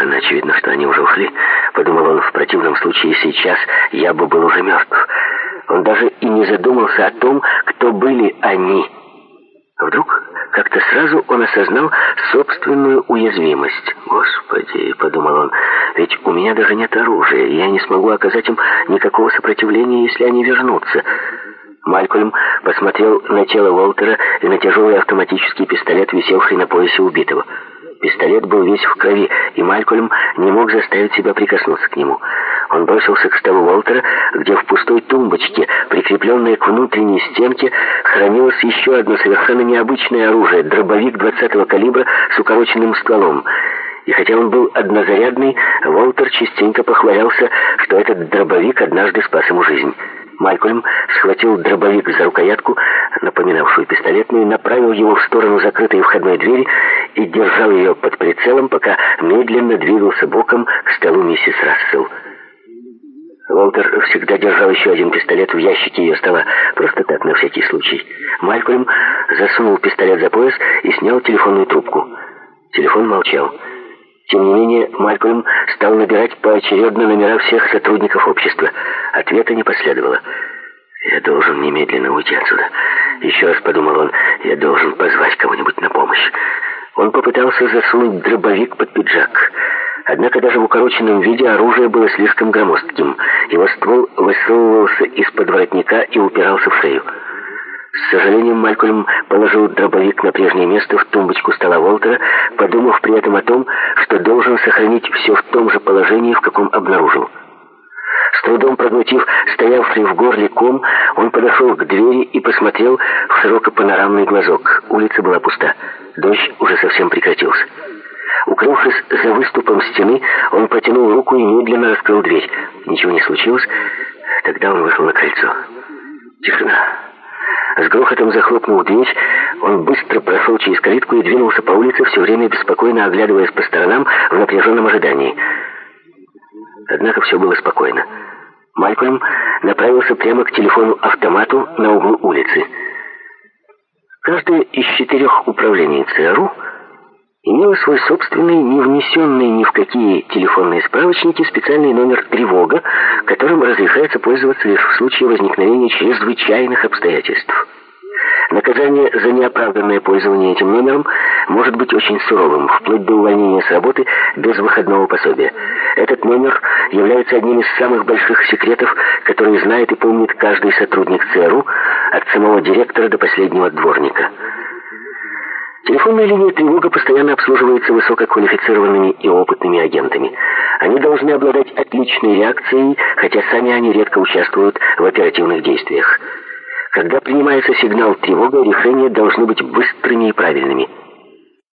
Совершенно очевидно, что они уже ушли, подумал он. В противном случае сейчас я бы был уже мертв. Он даже и не задумался о том, кто были они. Вдруг как-то сразу он осознал собственную уязвимость. «Господи», — подумал он, — «ведь у меня даже нет оружия, и я не смогу оказать им никакого сопротивления, если они вернутся». Малькольм посмотрел на тело Уолтера и на тяжелый автоматический пистолет, висевший на поясе убитого. Пистолет был весь в крови, и Малькольм не мог заставить себя прикоснуться к нему. Он бросился к столу Уолтера, где в пустой тумбочке, прикрепленной к внутренней стенке, хранилось еще одно совершенно необычное оружие — дробовик 20-го калибра с укороченным стволом. И хотя он был однозарядный, Уолтер частенько похвалялся, что этот дробовик однажды спас ему жизнь. Малькольм схватил дробовик за рукоятку, напоминавшую пистолетную, направил его в сторону закрытой входной двери и держал ее под прицелом, пока медленно двигался боком к столу миссис Рассел. Уолтер всегда держал еще один пистолет в ящике ее стола, просто так, на всякий случай. Малькольм засунул пистолет за пояс и снял телефонную трубку. Телефон молчал. Тем не менее, Малькольм стал набирать поочередно номера всех сотрудников общества. Ответа не последовало. «Я должен немедленно уйти отсюда». Еще раз подумал он, я должен позвать кого-нибудь на помощь. Он попытался засунуть дробовик под пиджак. Однако даже в укороченном виде оружие было слишком громоздким. Его ствол высовывался из-под воротника и упирался в шею. С сожалением Малькольм положил дробовик на прежнее место в тумбочку стола Уолтера, подумав при этом о том, что должен сохранить все в том же положении, в каком обнаружил. С трудом проглотив стоявший в горле ком, он подошел к двери и посмотрел в широкопанорамный глазок. Улица была пуста. Дождь уже совсем прекратился. Укрывшись за выступом стены, он протянул руку и медленно раскрыл дверь. Ничего не случилось. Тогда он вышел на крыльцо. Тишина. С грохотом захлопнув дверь, он быстро прошел через калитку и двинулся по улице, все время беспокойно оглядываясь по сторонам в напряженном ожидании. Однако все было спокойно. Малькольм направился прямо к телефону-автомату на углу улицы. Каждое из 4 управлений ЦРУ имело свой собственный, не внесенный ни в какие телефонные справочники, специальный номер «Тревога», которым разрешается пользоваться лишь в случае возникновения чрезвычайных обстоятельств. Наказание за неоправданное пользование этим номером может быть очень суровым, вплоть до увольнения с работы без выходного пособия. Этот номер является одним из самых больших секретов, которые знает и помнит каждый сотрудник ЦРУ, от самого директора до последнего дворника. Телефонная линия «Тревога» постоянно обслуживается высококвалифицированными и опытными агентами. Они должны обладать отличной реакцией, хотя сами они редко участвуют в оперативных действиях. Когда принимается сигнал «Тревога», решения должны быть быстрыми и правильными.